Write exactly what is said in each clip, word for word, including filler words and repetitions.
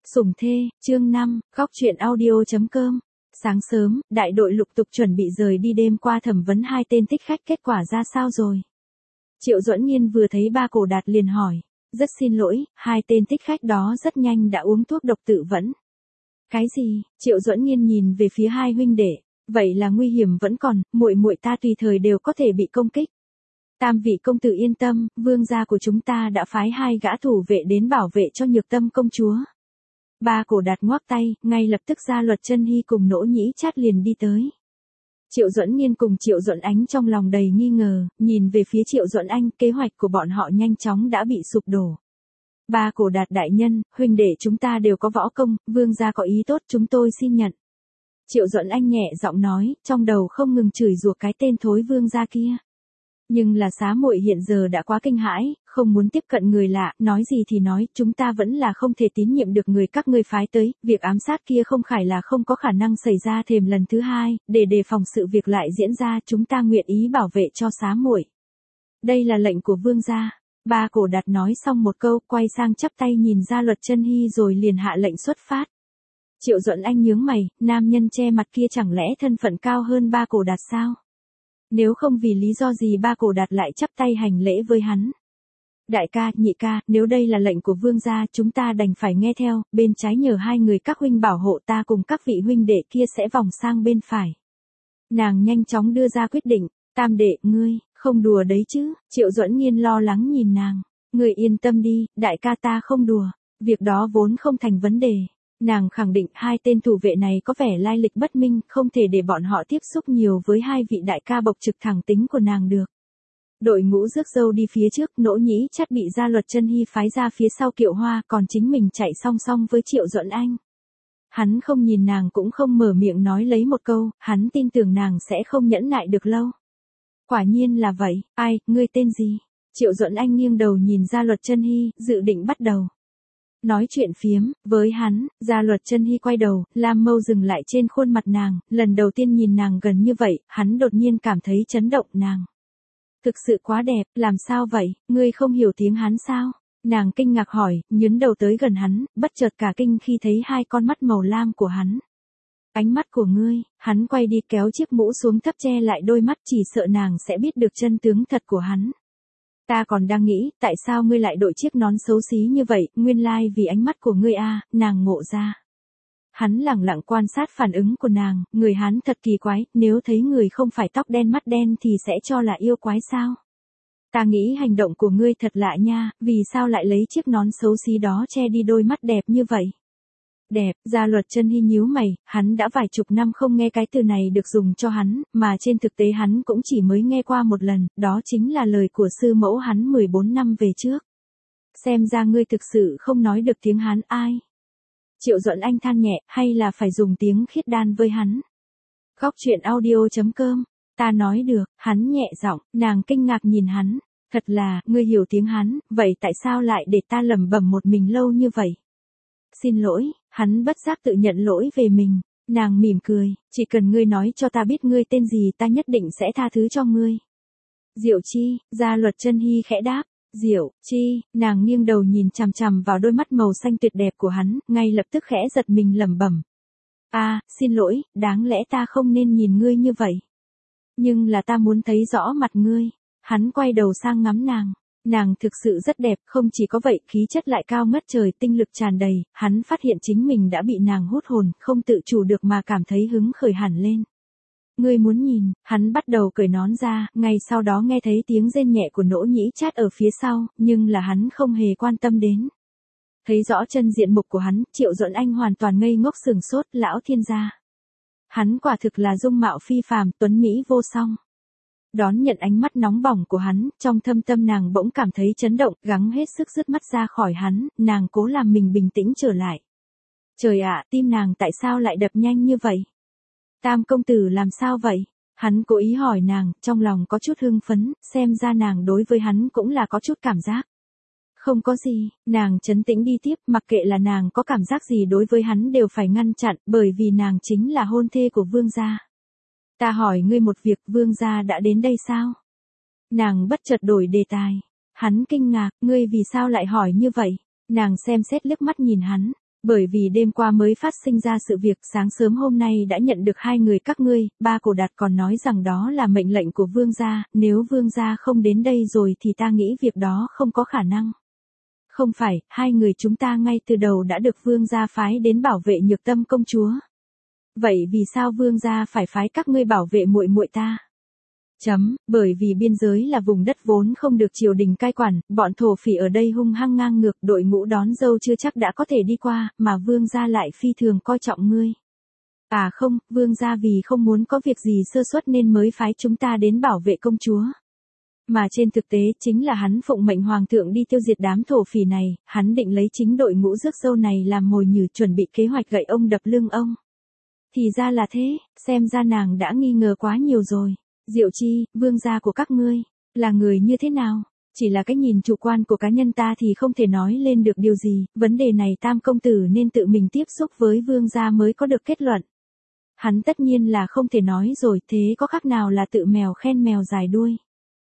Sủng thê, chương năm, góc truyện audio.com. Sáng sớm, đại đội lục tục chuẩn bị rời đi đêm qua thẩm vấn hai tên thích khách, kết quả ra sao rồi? Triệu Duẫn Nhiên vừa thấy ba Cổ Đạt liền hỏi. Rất xin lỗi, hai tên thích khách đó rất nhanh đã uống thuốc độc tự vẫn. Cái gì? Triệu Duẫn Nhiên nhìn về phía hai huynh đệ. Vậy là nguy hiểm vẫn còn, muội muội ta tùy thời đều có thể bị công kích. Tam vị công tử yên tâm, vương gia của chúng ta đã phái hai gã thủ vệ đến bảo vệ cho Nhược Tâm công chúa. Ba Cổ Đạt ngoắc tay, ngay lập tức Gia Luật Chân Hy cùng Nỗ Nhĩ Trát liền đi tới. Triệu Duẫn Nhiên cùng Triệu Duẫn Ánh trong lòng đầy nghi ngờ, nhìn về phía Triệu Duẫn Anh, kế hoạch của bọn họ nhanh chóng đã bị sụp đổ. Ba Cổ Đạt đại nhân, huynh đệ chúng ta đều có võ công, vương gia có ý tốt chúng tôi xin nhận. Triệu Duẫn Anh nhẹ giọng nói, trong đầu không ngừng chửi rủa cái tên thối vương gia kia. Nhưng là xá muội hiện giờ đã quá kinh hãi, không muốn tiếp cận người lạ, nói gì thì nói, chúng ta vẫn là không thể tín nhiệm được người các ngươi phái tới, việc ám sát kia không phải là không có khả năng xảy ra thêm lần thứ hai, để đề phòng sự việc lại diễn ra, chúng ta nguyện ý bảo vệ cho xá muội. Đây là lệnh của vương gia. Ba Cổ Đạt nói xong một câu, quay sang chắp tay nhìn Gia Luật Chân Hy rồi liền hạ lệnh xuất phát. Triệu Duẫn Anh nhướng mày, nam nhân che mặt kia chẳng lẽ thân phận cao hơn ba Cổ Đạt sao? Nếu không vì lý do gì ba Cổ Đạt lại chắp tay hành lễ với hắn. Đại ca, nhị ca, nếu đây là lệnh của vương gia chúng ta đành phải nghe theo, bên trái nhờ hai người các huynh bảo hộ ta cùng các vị huynh đệ kia sẽ vòng sang bên phải. Nàng nhanh chóng đưa ra quyết định, tam đệ, ngươi, không đùa đấy chứ, Triệu Duẫn Nhiên lo lắng nhìn nàng. Ngươi yên tâm đi, đại ca ta không đùa, việc đó vốn không thành vấn đề. Nàng khẳng định hai tên thủ vệ này có vẻ lai lịch bất minh, không thể để bọn họ tiếp xúc nhiều với hai vị đại ca bộc trực thẳng tính của nàng được. Đội ngũ rước dâu đi phía trước, Nỗ Nhĩ Trát bị Gia Luật Chân Hy phái ra phía sau kiệu hoa, còn chính mình chạy song song với Triệu Duẫn Anh. Hắn không nhìn nàng cũng không mở miệng nói lấy một câu, hắn tin tưởng nàng sẽ không nhẫn nại được lâu. Quả nhiên là vậy, ai, ngươi tên gì? Triệu Duẫn Anh nghiêng đầu nhìn Gia Luật Chân Hy, dự định bắt đầu nói chuyện phiếm với hắn. Gia Luật Chân Hy quay đầu, lam mâu dừng lại trên khuôn mặt nàng, lần đầu tiên nhìn nàng gần như vậy, hắn đột nhiên cảm thấy chấn động. Nàng thực sự quá đẹp, làm sao vậy, ngươi không hiểu tiếng hắn sao? Nàng kinh ngạc hỏi, nhướng đầu tới gần hắn, bất chợt cả kinh khi thấy hai con mắt màu lam của hắn. Ánh mắt của ngươi, hắn quay đi kéo chiếc mũ xuống thấp che lại đôi mắt, chỉ sợ nàng sẽ biết được chân tướng thật của hắn. Ta còn đang nghĩ, tại sao ngươi lại đội chiếc nón xấu xí như vậy, nguyên lai vì ánh mắt của ngươi a, nàng ngộ ra. Hắn lẳng lặng quan sát phản ứng của nàng, người hắn thật kỳ quái, nếu thấy người không phải tóc đen mắt đen thì sẽ cho là yêu quái sao? Ta nghĩ hành động của ngươi thật lạ nha, vì sao lại lấy chiếc nón xấu xí đó che đi đôi mắt đẹp như vậy? Đẹp, Gia Luật Chân Hy nhíu mày, hắn đã vài chục năm không nghe cái từ này được dùng cho hắn, mà trên thực tế hắn cũng chỉ mới nghe qua một lần, đó chính là lời của sư mẫu hắn mười bốn năm về trước. Xem ra ngươi thực sự không nói được tiếng Hán. Ai? Triệu Duẫn Anh than nhẹ, hay là phải dùng tiếng khiết đan với hắn? Góc truyện audio.com, ta nói được, hắn nhẹ giọng, nàng kinh ngạc nhìn hắn, thật là, ngươi hiểu tiếng Hán, vậy tại sao lại để ta lẩm bẩm một mình lâu như vậy? Xin lỗi, hắn bất giác tự nhận lỗi về mình. Nàng mỉm cười, chỉ cần ngươi nói cho ta biết ngươi tên gì ta nhất định sẽ tha thứ cho ngươi. Diệu Chi, Gia Luật Chân Hy khẽ đáp. Diệu Chi, nàng nghiêng đầu nhìn chằm chằm vào đôi mắt màu xanh tuyệt đẹp của hắn, ngay lập tức khẽ giật mình lẩm bẩm. A, à, xin lỗi, đáng lẽ ta không nên nhìn ngươi như vậy. Nhưng là ta muốn thấy rõ mặt ngươi. Hắn quay đầu sang ngắm nàng. Nàng thực sự rất đẹp, không chỉ có vậy, khí chất lại cao ngất trời, tinh lực tràn đầy, hắn phát hiện chính mình đã bị nàng hút hồn, không tự chủ được mà cảm thấy hứng khởi hẳn lên. Ngươi muốn nhìn, hắn bắt đầu cởi nón ra, ngay sau đó nghe thấy tiếng rên nhẹ của Nỗ Nhĩ Trát ở phía sau, nhưng là hắn không hề quan tâm đến. Thấy rõ chân diện mục của hắn, Triệu Duẫn Anh hoàn toàn ngây ngốc sừng sốt, lão thiên gia. Hắn quả thực là dung mạo phi phàm, tuấn mỹ vô song. Đón nhận ánh mắt nóng bỏng của hắn, trong thâm tâm nàng bỗng cảm thấy chấn động, gắng hết sức dứt mắt ra khỏi hắn, nàng cố làm mình bình tĩnh trở lại. Trời ạ, tim nàng tại sao lại đập nhanh như vậy? Tam công tử làm sao vậy? Hắn cố ý hỏi nàng, trong lòng có chút hưng phấn, xem ra nàng đối với hắn cũng là có chút cảm giác. Không có gì, nàng trấn tĩnh đi tiếp, mặc kệ là nàng có cảm giác gì đối với hắn đều phải ngăn chặn, bởi vì nàng chính là hôn thê của vương gia. Ta hỏi ngươi một việc, vương gia đã đến đây sao? Nàng bất chợt đổi đề tài. Hắn kinh ngạc, ngươi vì sao lại hỏi như vậy? Nàng xem xét liếc mắt nhìn hắn. Bởi vì đêm qua mới phát sinh ra sự việc, sáng sớm hôm nay đã nhận được hai người các ngươi, ba cổ đạt còn nói rằng đó là mệnh lệnh của vương gia, nếu vương gia không đến đây rồi thì ta nghĩ việc đó không có khả năng. Không phải, hai người chúng ta ngay từ đầu đã được vương gia phái đến bảo vệ Nhược Tâm công chúa. Vậy vì sao vương gia phải phái các ngươi bảo vệ muội muội ta? Chấm, bởi vì biên giới là vùng đất vốn không được triều đình cai quản, bọn thổ phỉ ở đây hung hăng ngang ngược, đội ngũ đón dâu chưa chắc đã có thể đi qua, mà vương gia lại phi thường coi trọng ngươi. À không, vương gia vì không muốn có việc gì sơ suất nên mới phái chúng ta đến bảo vệ công chúa. Mà trên thực tế chính là hắn phụng mệnh hoàng thượng đi tiêu diệt đám thổ phỉ này, hắn định lấy chính đội ngũ rước dâu này làm mồi nhử, chuẩn bị kế hoạch gậy ông đập lưng ông. Thì ra là thế, xem ra nàng đã nghi ngờ quá nhiều rồi. Diệu Chi, vương gia của các ngươi, là người như thế nào? Chỉ là cái nhìn chủ quan của cá nhân ta thì không thể nói lên được điều gì, vấn đề này Tam công tử nên tự mình tiếp xúc với vương gia mới có được kết luận. Hắn tất nhiên là không thể nói rồi, thế có khác nào là tự mèo khen mèo dài đuôi.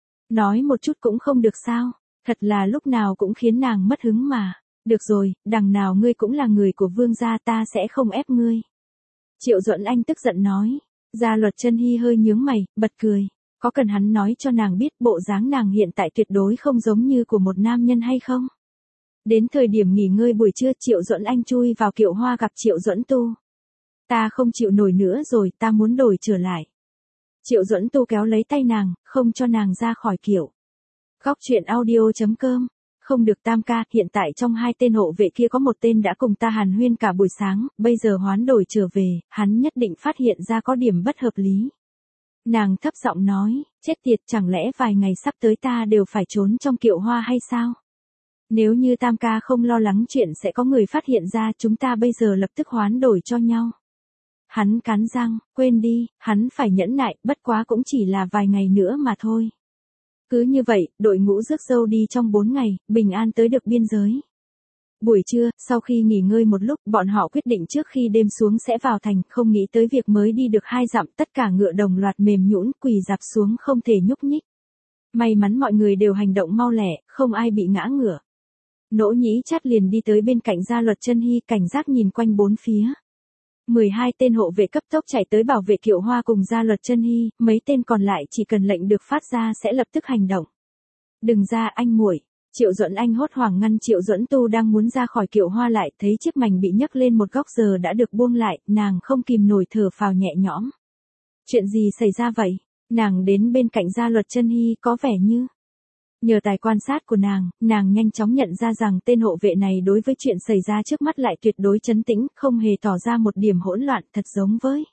Nói một chút cũng không được sao, thật là lúc nào cũng khiến nàng mất hứng mà. Được rồi, đằng nào ngươi cũng là người của vương gia, ta sẽ không ép ngươi. Triệu Duẫn Anh tức giận nói. Gia Luật Chân Hy hơi nhướng mày, bật cười. Có cần hắn nói cho nàng biết bộ dáng nàng hiện tại tuyệt đối không giống như của một nam nhân hay không? Đến thời điểm nghỉ ngơi buổi trưa, Triệu Duẫn Anh chui vào Kiệu Hoa gặp Triệu Duẫn Tu. Ta không chịu nổi nữa rồi, ta muốn đổi trở lại. Triệu Duẫn Tu kéo lấy tay nàng, không cho nàng ra khỏi kiệu. Góc truyện audio chấm com. Không được Tam ca, hiện tại trong hai tên hộ vệ kia có một tên đã cùng ta hàn huyên cả buổi sáng, bây giờ hoán đổi trở về, hắn nhất định phát hiện ra có điểm bất hợp lý. Nàng thấp giọng nói, chết tiệt, chẳng lẽ vài ngày sắp tới ta đều phải trốn trong Kiệu Hoa hay sao? Nếu như Tam ca không lo lắng chuyện sẽ có người phát hiện ra, chúng ta bây giờ lập tức hoán đổi cho nhau. Hắn cắn răng, quên đi, hắn phải nhẫn nại, bất quá cũng chỉ là vài ngày nữa mà thôi. Cứ như vậy, đội ngũ rước dâu đi trong bốn ngày, bình an tới được biên giới. Buổi trưa, sau khi nghỉ ngơi một lúc, bọn họ quyết định trước khi đêm xuống sẽ vào thành, không nghĩ tới việc mới đi được hai dặm, tất cả ngựa đồng loạt mềm nhũn, quỳ dạp xuống không thể nhúc nhích. May mắn mọi người đều hành động mau lẹ, không ai bị ngã ngửa. Nỗ Nhĩ Chát liền đi tới bên cạnh Gia Luật Chân Hy, cảnh giác nhìn quanh bốn phía. mười hai tên hộ vệ cấp tốc chạy tới bảo vệ Kiệu Hoa cùng Gia Luật Chân Hy, mấy tên còn lại chỉ cần lệnh được phát ra sẽ lập tức hành động. Đừng ra anh muội. Triệu Duẫn Anh hốt hoảng ngăn Triệu Duẫn Tu đang muốn ra khỏi Kiệu Hoa lại, thấy chiếc mành bị nhấc lên một góc giờ đã được buông lại, nàng không kìm nổi thở phào nhẹ nhõm. Chuyện gì xảy ra vậy? Nàng đến bên cạnh Gia Luật Chân Hy, có vẻ như nhờ tài quan sát của nàng, nàng nhanh chóng nhận ra rằng tên hộ vệ này đối với chuyện xảy ra trước mắt lại tuyệt đối trấn tĩnh, không hề tỏ ra một điểm hỗn loạn, thật giống với.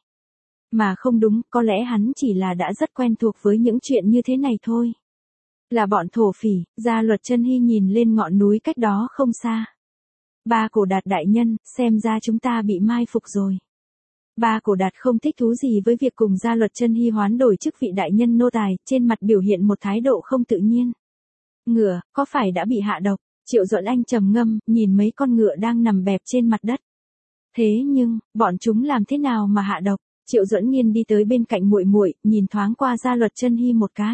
Mà không đúng, có lẽ hắn chỉ là đã rất quen thuộc với những chuyện như thế này thôi. Là bọn thổ phỉ. Gia Luật Chân Hy nhìn lên ngọn núi cách đó không xa. Ba Cổ Đạt đại nhân, xem ra chúng ta bị mai phục rồi. Ba Cổ Đạt không thích thú gì với việc cùng Gia Luật Chân Hy hoán đổi chức vị đại nhân nô tài, trên mặt biểu hiện một thái độ không tự nhiên. Ngựa, có phải đã bị hạ độc? Triệu Duẫn Anh trầm ngâm, nhìn mấy con ngựa đang nằm bẹp trên mặt đất. Thế nhưng, bọn chúng làm thế nào mà hạ độc? Triệu Duẫn Nghiên đi tới bên cạnh muội muội, nhìn thoáng qua Gia Luật Chân Hy một cái.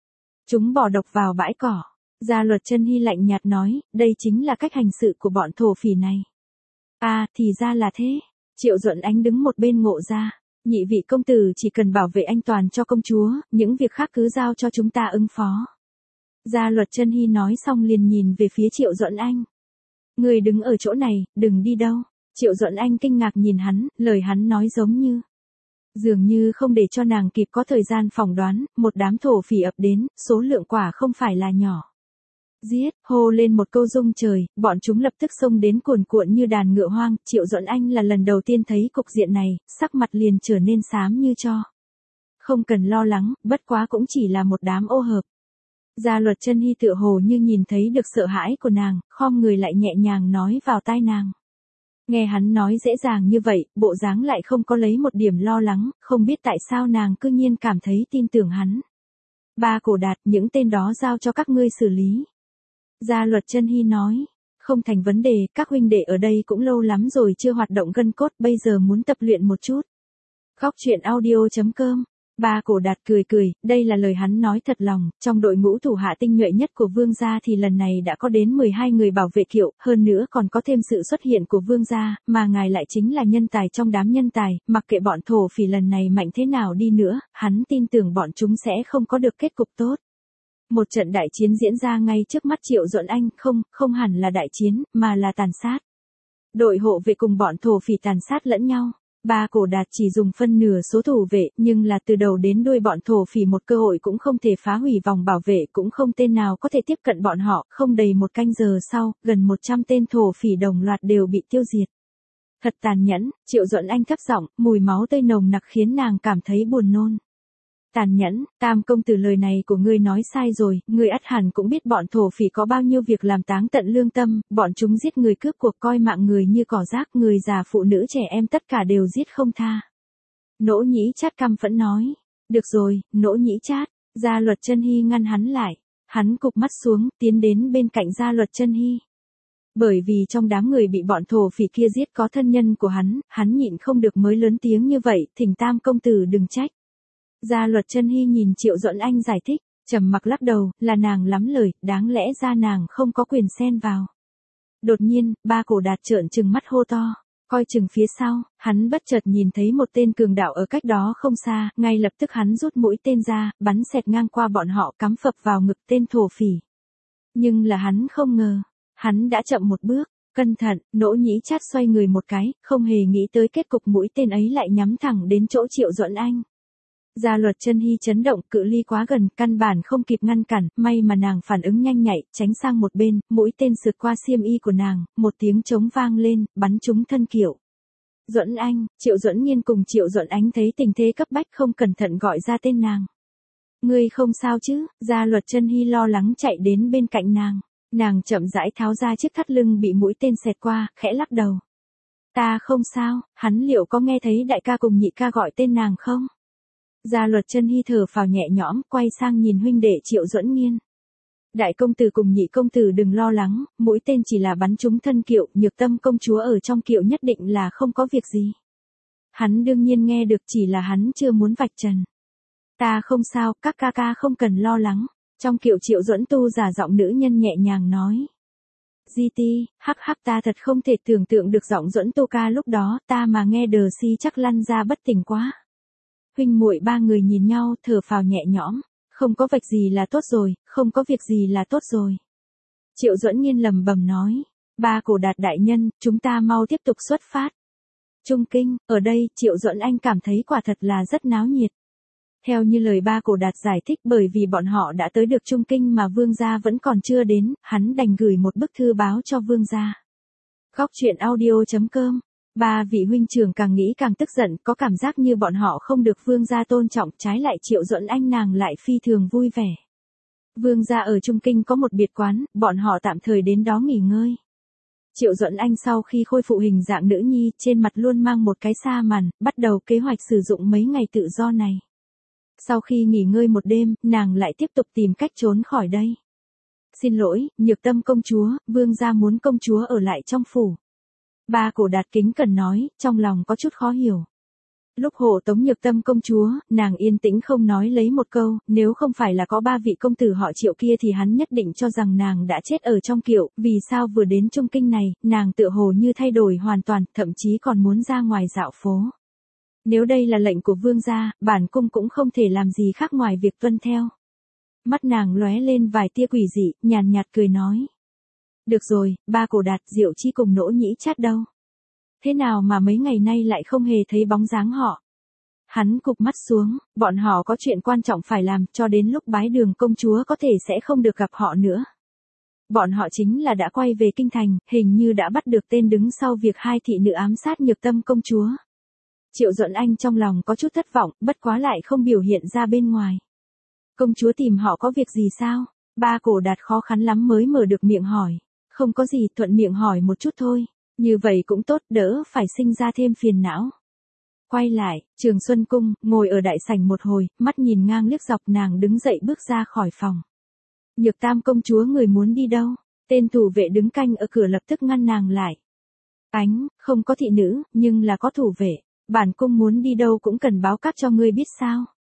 Chúng bỏ độc vào bãi cỏ. Gia Luật Chân Hy lạnh nhạt nói, đây chính là cách hành sự của bọn thổ phỉ này. À, thì ra là thế. Triệu Duẫn Anh đứng một bên ngộ ra. Nhị vị công tử chỉ cần bảo vệ an toàn cho công chúa, những việc khác cứ giao cho chúng ta ứng phó. Gia Luật Chân Hy nói xong liền nhìn về phía Triệu Duẫn Anh. Người đứng ở chỗ này, đừng đi đâu. Triệu Duẫn Anh kinh ngạc nhìn hắn, lời hắn nói giống như. Dường như không để cho nàng kịp có thời gian phỏng đoán, một đám thổ phỉ ập đến, số lượng quả không phải là nhỏ. Giết, hô lên một câu rung trời, bọn chúng lập tức xông đến cuồn cuộn như đàn ngựa hoang, Triệu Duẫn Anh là lần đầu tiên thấy cục diện này, sắc mặt liền trở nên xám như tro. Không cần lo lắng, bất quá cũng chỉ là một đám ô hợp. Gia Luật Chân Hy tựa hồ như nhìn thấy được sợ hãi của nàng, khom người lại nhẹ nhàng nói vào tai nàng. Nghe hắn nói dễ dàng như vậy, bộ dáng lại không có lấy một điểm lo lắng, không biết tại sao nàng cư nhiên cảm thấy tin tưởng hắn. Ba Cổ Đạt, những tên đó giao cho các ngươi xử lý. Gia Luật Chân Hy nói, không thành vấn đề, các huynh đệ ở đây cũng lâu lắm rồi chưa hoạt động gân cốt, bây giờ muốn tập luyện một chút. Góc truyện audio chấm com Ba Cổ Đạt cười cười, đây là lời hắn nói thật lòng, trong đội ngũ thủ hạ tinh nhuệ nhất của vương gia thì lần này đã có đến mười hai người bảo vệ kiệu, hơn nữa còn có thêm sự xuất hiện của vương gia, mà ngài lại chính là nhân tài trong đám nhân tài, mặc kệ bọn thổ phỉ lần này mạnh thế nào đi nữa, hắn tin tưởng bọn chúng sẽ không có được kết cục tốt. Một trận đại chiến diễn ra ngay trước mắt Triệu Duẫn Anh, không, không hẳn là đại chiến, mà là tàn sát. Đội hộ vệ cùng bọn thổ phỉ tàn sát lẫn nhau. Ba Cổ Đạt chỉ dùng phân nửa số thủ vệ, nhưng là từ đầu đến đuôi bọn thổ phỉ một cơ hội cũng không thể phá hủy vòng bảo vệ, cũng không tên nào có thể tiếp cận bọn họ, không đầy một canh giờ sau, gần một trăm tên thổ phỉ đồng loạt đều bị tiêu diệt. Thật tàn nhẫn, Triệu Duẫn Anh thấp giọng, mùi máu tươi nồng nặc khiến nàng cảm thấy buồn nôn. Tàn nhẫn, Tam công tử, lời này của ngươi nói sai rồi, ngươi ắt hẳn cũng biết bọn thổ phỉ có bao nhiêu việc làm táng tận lương tâm, bọn chúng giết người cướp cuộc, coi mạng người như cỏ rác, người già phụ nữ trẻ em tất cả đều giết không tha. Nỗ Nhĩ Chát căm phẫn nói. Được rồi, Nỗ Nhĩ Chát. Gia Luật Chân Hy ngăn hắn lại. Hắn cụp mắt xuống, tiến đến bên cạnh Gia Luật Chân Hy. Bởi vì trong đám người bị bọn thổ phỉ kia giết có thân nhân của hắn, hắn nhịn không được mới lớn tiếng như vậy, thỉnh Tam công tử đừng trách. Gia Luật Chân Hy nhìn Triệu Duẫn Anh giải thích, trầm mặc lắc đầu, là nàng lắm lời, đáng lẽ ra nàng không có quyền xen vào. Đột nhiên, Ba Cổ Đạt trợn trừng mắt hô to, coi chừng phía sau, hắn bất chợt nhìn thấy một tên cường đạo ở cách đó không xa, ngay lập tức hắn rút mũi tên ra, bắn xẹt ngang qua bọn họ, cắm phập vào ngực tên thổ phỉ. Nhưng là hắn không ngờ, hắn đã chậm một bước. Cẩn thận, Nỗ Nhĩ Chát xoay người một cái, không hề nghĩ tới kết cục mũi tên ấy lại nhắm thẳng đến chỗ Triệu Duẫn Anh. Gia Luật Chân Hy chấn động, cự ly quá gần, căn bản không kịp ngăn cản, may mà nàng phản ứng nhanh nhạy, tránh sang một bên, mũi tên sượt qua xiêm y của nàng, một tiếng trống vang lên, bắn trúng thân kiệu. Duẫn Anh, Triệu Duẫn Nhiên cùng Triệu Duẫn Ánh thấy tình thế cấp bách không cẩn thận gọi ra tên nàng. Ngươi không sao chứ? Gia Luật Chân Hy lo lắng chạy đến bên cạnh nàng. Nàng chậm rãi tháo ra chiếc thắt lưng bị mũi tên xẹt qua, khẽ lắc đầu. Ta không sao, hắn liệu có nghe thấy đại ca cùng nhị ca gọi tên nàng không? Gia Luật Chân Hy thở phào nhẹ nhõm, quay sang nhìn huynh đệ Triệu Duẫn Nhiên. Đại công tử cùng nhị công tử đừng lo lắng, mũi tên chỉ là bắn trúng thân kiệu, Nhược Tâm công chúa ở trong kiệu nhất định là không có việc gì. Hắn đương nhiên nghe được, chỉ là hắn chưa muốn vạch trần. Ta không sao, các ca ca không cần lo lắng. Trong kiệu Triệu Duẫn Tu giả giọng nữ nhân nhẹ nhàng nói. Di ti, hắc hắc, ta thật không thể tưởng tượng được giọng Duẫn Tu ca lúc đó, ta mà nghe đờ si chắc lăn ra bất tỉnh quá. Huynh muội ba người nhìn nhau, thở phào nhẹ nhõm, không có việc gì là tốt rồi, không có việc gì là tốt rồi. Triệu Duẫn Nhiên lẩm bẩm nói, Ba Cổ Đạt đại nhân, chúng ta mau tiếp tục xuất phát. Trung Kinh, ở đây, Triệu Duẫn Anh cảm thấy quả thật là rất náo nhiệt. Theo như lời Ba Cổ Đạt giải thích, bởi vì bọn họ đã tới được Trung Kinh mà vương gia vẫn còn chưa đến, hắn đành gửi một bức thư báo cho vương gia. Góc truyện audio chấm com. Ba vị huynh trưởng càng nghĩ càng tức giận, có cảm giác như bọn họ không được vương gia tôn trọng, trái lại Triệu Duẫn Anh nàng lại phi thường vui vẻ. Vương gia ở Trung Kinh có một biệt quán, bọn họ tạm thời đến đó nghỉ ngơi. Triệu Duẫn Anh sau khi khôi phục hình dạng nữ nhi, trên mặt luôn mang một cái sa màn, bắt đầu kế hoạch sử dụng mấy ngày tự do này. Sau khi nghỉ ngơi một đêm, nàng lại tiếp tục tìm cách trốn khỏi đây. Xin lỗi, Nhược Tâm công chúa, vương gia muốn công chúa ở lại trong phủ. Ba Cổ Đạt kính cẩn nói, trong lòng có chút khó hiểu. Lúc hộ tống Nhược Tâm công chúa, nàng yên tĩnh không nói lấy một câu, nếu không phải là có ba vị công tử họ Triệu kia thì hắn nhất định cho rằng nàng đã chết ở trong kiệu, vì sao vừa đến Trung Kinh này, nàng tựa hồ như thay đổi hoàn toàn, thậm chí còn muốn ra ngoài dạo phố. Nếu đây là lệnh của vương gia, bản cung cũng không thể làm gì khác ngoài việc tuân theo. Mắt nàng lóe lên vài tia quỷ dị, nhàn nhạt cười nói. Được rồi, Ba Cổ Đạt, Diệu Chi cùng Nỗ Nhĩ Chát đâu? Thế nào mà mấy ngày nay lại không hề thấy bóng dáng họ? Hắn cụp mắt xuống, bọn họ có chuyện quan trọng phải làm, cho đến lúc bái đường công chúa có thể sẽ không được gặp họ nữa. Bọn họ chính là đã quay về kinh thành, hình như đã bắt được tên đứng sau việc hai thị nữ ám sát Nhược Tâm công chúa. Triệu Duẫn Anh trong lòng có chút thất vọng, bất quá lại không biểu hiện ra bên ngoài. Công chúa tìm họ có việc gì sao? Ba Cổ Đạt khó khăn lắm mới mở được miệng hỏi. Không có gì, thuận miệng hỏi một chút thôi. Như vậy cũng tốt, đỡ phải sinh ra thêm phiền não. Quay lại, Trường Xuân Cung, ngồi ở đại sảnh một hồi, mắt nhìn ngang liếc dọc, nàng đứng dậy bước ra khỏi phòng. Nhược Tam công chúa người muốn đi đâu? Tên thủ vệ đứng canh ở cửa lập tức ngăn nàng lại. Ánh, không có thị nữ, nhưng là có thủ vệ. Bản cung muốn đi đâu cũng cần báo cát cho ngươi biết sao.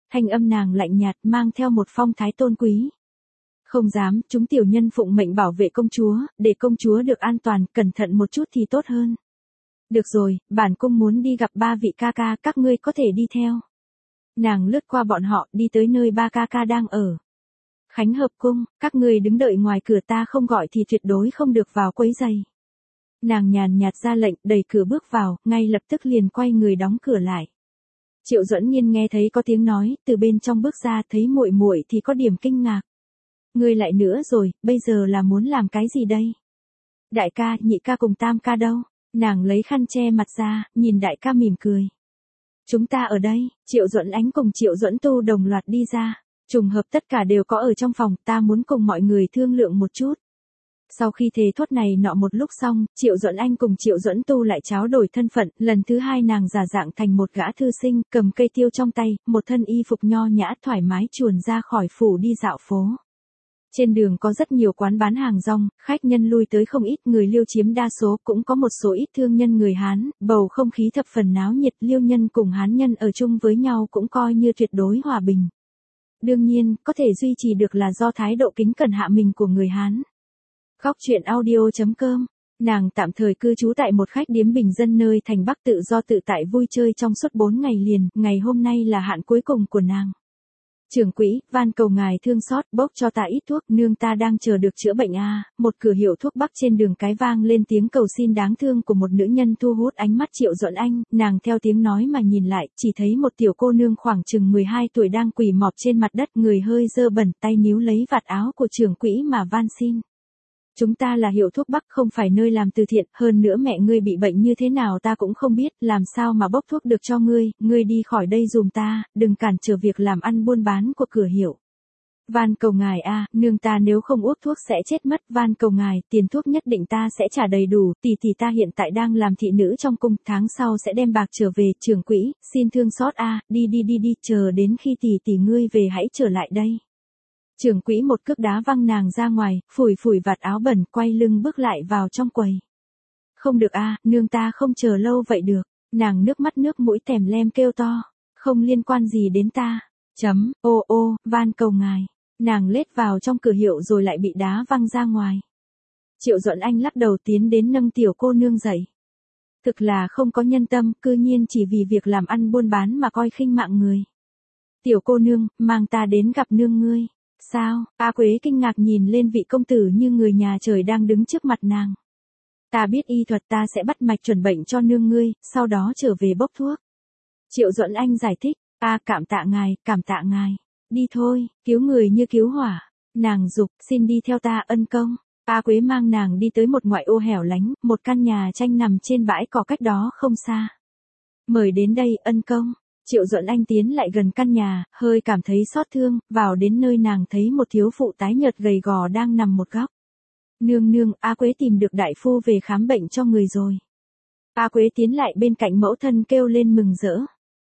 Thanh âm nàng lạnh nhạt mang theo một phong thái tôn quý. Không dám, chúng tiểu nhân phụng mệnh bảo vệ công chúa, để công chúa được an toàn, cẩn thận một chút thì tốt hơn. Được rồi, bản cung muốn đi gặp ba vị ca ca, các ngươi có thể đi theo. Nàng lướt qua bọn họ, đi tới nơi ba ca ca đang ở. Khánh hợp cung, các ngươi đứng đợi ngoài cửa, ta không gọi thì tuyệt đối không được vào quấy rầy. Nàng nhàn nhạt ra lệnh, đẩy cửa bước vào, ngay lập tức liền quay người đóng cửa lại. Triệu Duẫn Nhiên nghe thấy có tiếng nói, từ bên trong bước ra, thấy muội muội thì có điểm kinh ngạc. Ngươi lại nữa rồi, bây giờ là muốn làm cái gì đây? Đại ca, nhị ca cùng tam ca đâu? Nàng lấy khăn che mặt ra, nhìn đại ca mỉm cười. Chúng ta ở đây. Triệu Duẫn Ánh cùng Triệu Duẫn Tu đồng loạt đi ra. Trùng hợp tất cả đều có ở trong phòng, ta muốn cùng mọi người thương lượng một chút. Sau khi thề thốt này nọ một lúc xong, Triệu Duẫn Anh cùng Triệu Duẫn Tu lại tráo đổi thân phận, lần thứ hai nàng giả dạng thành một gã thư sinh, cầm cây tiêu trong tay, một thân y phục nho nhã thoải mái chuồn ra khỏi phủ đi dạo phố. Trên đường có rất nhiều quán bán hàng rong, khách nhân lui tới không ít, người Liêu chiếm đa số, cũng có một số ít thương nhân người Hán, bầu không khí thập phần náo nhiệt, Liêu nhân cùng Hán nhân ở chung với nhau cũng coi như tuyệt đối hòa bình. Đương nhiên, có thể duy trì được là do thái độ kính cẩn hạ mình của người Hán. Góc truyện audio chấm com. Nàng tạm thời cư trú tại một khách điếm bình dân nơi thành Bắc, tự do tự tại vui chơi trong suốt bốn ngày liền, ngày hôm nay là hạn cuối cùng của nàng. Trưởng quỹ, van cầu ngài thương xót, bốc cho ta ít thuốc, nương ta đang chờ được chữa bệnh a. À. Một cửa hiệu thuốc Bắc trên đường cái vang lên tiếng cầu xin đáng thương của một nữ nhân thu hút ánh mắt Triệu Duẫn Anh, nàng theo tiếng nói mà nhìn lại, chỉ thấy một tiểu cô nương khoảng chừng mười hai tuổi đang quỳ mọp trên mặt đất, người hơi dơ bẩn, tay níu lấy vạt áo của trưởng quỹ mà van xin. Chúng ta là hiệu thuốc Bắc, không phải nơi làm từ thiện, hơn nữa mẹ ngươi bị bệnh như thế nào ta cũng không biết, làm sao mà bốc thuốc được cho ngươi, ngươi đi khỏi đây dùm ta, đừng cản trở việc làm ăn buôn bán của cửa hiệu. Van cầu ngài a, à, nương ta nếu không uống thuốc sẽ chết mất, van cầu ngài, tiền thuốc nhất định ta sẽ trả đầy đủ, tỷ tỷ ta hiện tại đang làm thị nữ trong cung, tháng sau sẽ đem bạc trở về, trưởng quỹ, xin thương xót a, à, đi đi đi đi, chờ đến khi tỷ tỷ ngươi về hãy trở lại đây. Trưởng quỹ một cước đá văng nàng ra ngoài, phủi phủi vạt áo bẩn, quay lưng bước lại vào trong quầy. Không được a, à, nương ta không chờ lâu vậy được. Nàng nước mắt nước mũi tèm lem kêu to. Không liên quan gì đến ta. Chấm, ô ô, van cầu ngài. Nàng lết vào trong cửa hiệu rồi lại bị đá văng ra ngoài. Triệu Duẫn Anh lắc đầu tiến đến nâng tiểu cô nương dậy. Thực là không có nhân tâm, cư nhiên chỉ vì việc làm ăn buôn bán mà coi khinh mạng người. Tiểu cô nương, mang ta đến gặp nương ngươi. Sao? A Quế kinh ngạc nhìn lên vị công tử như người nhà trời đang đứng trước mặt nàng. Ta biết y thuật, ta sẽ bắt mạch chuẩn bệnh cho nương ngươi, sau đó trở về bốc thuốc. Triệu Duẫn Anh giải thích, a cảm tạ ngài, cảm tạ ngài. Đi thôi, cứu người như cứu hỏa. Nàng dục, xin đi theo ta ân công. A Quế mang nàng đi tới một ngoại ô hẻo lánh, một căn nhà tranh nằm trên bãi cỏ cách đó không xa. Mời đến đây ân công. Triệu Duẫn Anh tiến lại gần căn nhà, hơi cảm thấy xót thương, vào đến nơi nàng thấy một thiếu phụ tái nhợt gầy gò đang nằm một góc. Nương nương, A Quế tìm được đại phu về khám bệnh cho người rồi. A Quế tiến lại bên cạnh mẫu thân kêu lên mừng rỡ.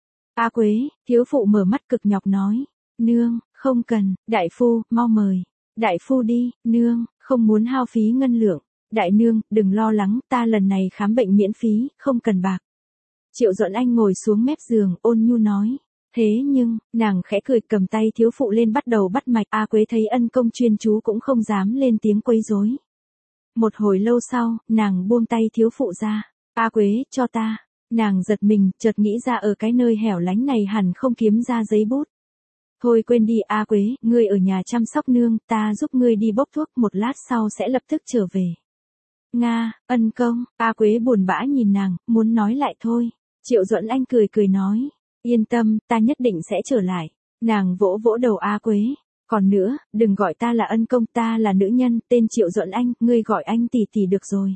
A Quế, thiếu phụ mở mắt cực nhọc nói. Nương, không cần, đại phu, mau mời. Đại phu đi, nương, không muốn hao phí ngân lượng. Đại nương, đừng lo lắng, ta lần này khám bệnh miễn phí, không cần bạc. Triệu Duẫn Anh ngồi xuống mép giường, ôn nhu nói. Thế nhưng, nàng khẽ cười cầm tay thiếu phụ lên bắt đầu bắt mạch. A Quế thấy ân công chuyên chú cũng không dám lên tiếng quấy rối. Một hồi lâu sau, nàng buông tay thiếu phụ ra. A Quế, cho ta. Nàng giật mình, chợt nghĩ ra ở cái nơi hẻo lánh này hẳn không kiếm ra giấy bút. Thôi quên đi A Quế, ngươi ở nhà chăm sóc nương, ta giúp ngươi đi bốc thuốc, một lát sau sẽ lập tức trở về. Nga, ân công, A Quế buồn bã nhìn nàng, muốn nói lại thôi. Triệu Duẫn Anh cười cười nói, yên tâm, ta nhất định sẽ trở lại. Nàng vỗ vỗ đầu A Quế, còn nữa, đừng gọi ta là ân công, ta là nữ nhân, tên Triệu Duẫn Anh, ngươi gọi anh tỷ tỷ được rồi.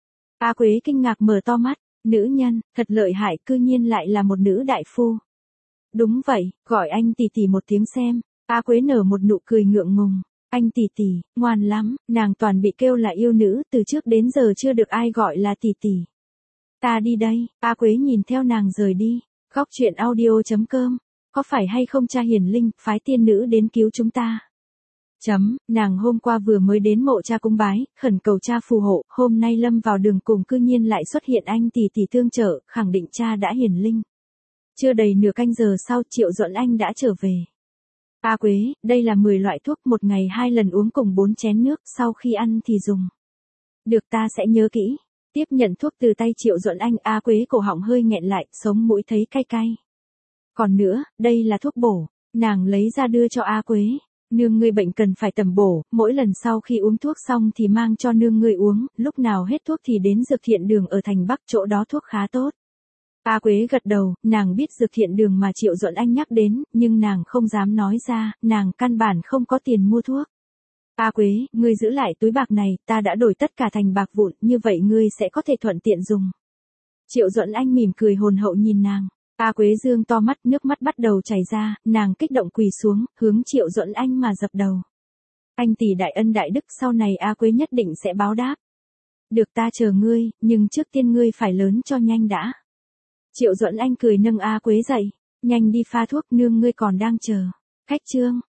A Quế kinh ngạc mở to mắt, nữ nhân, thật lợi hại, cư nhiên lại là một nữ đại phu. Đúng vậy, gọi anh tỷ tỷ một tiếng xem. A Quế nở một nụ cười ngượng ngùng. Anh tỷ tỷ, ngoan lắm, nàng toàn bị kêu là yêu nữ, từ trước đến giờ chưa được ai gọi là tỷ tỷ. Ta đi đây, A Quế nhìn theo nàng rời đi. Góc truyện audio chấm com. Có phải hay không cha hiền linh, phái tiên nữ đến cứu chúng ta? Chấm, nàng hôm qua vừa mới đến mộ cha cung bái, khẩn cầu cha phù hộ, hôm nay lâm vào đường cùng cư nhiên lại xuất hiện anh tỷ tỷ tương trợ, khẳng định cha đã hiền linh. Chưa đầy nửa canh giờ sau Triệu Duẫn Anh đã trở về. A Quế, đây là mười loại thuốc, một ngày hai lần uống cùng bốn chén nước, sau khi ăn thì dùng. Được, ta sẽ nhớ kỹ. Tiếp nhận thuốc từ tay Triệu Duẫn Anh, A Quế cổ họng hơi nghẹn lại, sống mũi thấy cay cay. Còn nữa, đây là thuốc bổ. Nàng lấy ra đưa cho A Quế. Nương ngươi bệnh cần phải tầm bổ, mỗi lần sau khi uống thuốc xong thì mang cho nương ngươi uống, lúc nào hết thuốc thì đến Dược Thiện Đường ở thành Bắc, chỗ đó thuốc khá tốt. A Quế gật đầu, nàng biết Dược Thiện Đường mà Triệu Duẫn Anh nhắc đến, nhưng nàng không dám nói ra, nàng căn bản không có tiền mua thuốc. A Quế, ngươi giữ lại túi bạc này, ta đã đổi tất cả thành bạc vụn, như vậy ngươi sẽ có thể thuận tiện dùng. Triệu Duẫn Anh mỉm cười hồn hậu nhìn nàng. A Quế dương to mắt, nước mắt bắt đầu chảy ra, nàng kích động quỳ xuống, hướng Triệu Duẫn Anh mà dập đầu. Anh tỷ đại ân đại đức, sau này A Quế nhất định sẽ báo đáp. Được, ta chờ ngươi, nhưng trước tiên ngươi phải lớn cho nhanh đã. Triệu Duẫn Anh cười nâng A Quế dậy, nhanh đi pha thuốc, nương ngươi còn đang chờ. Khách trương.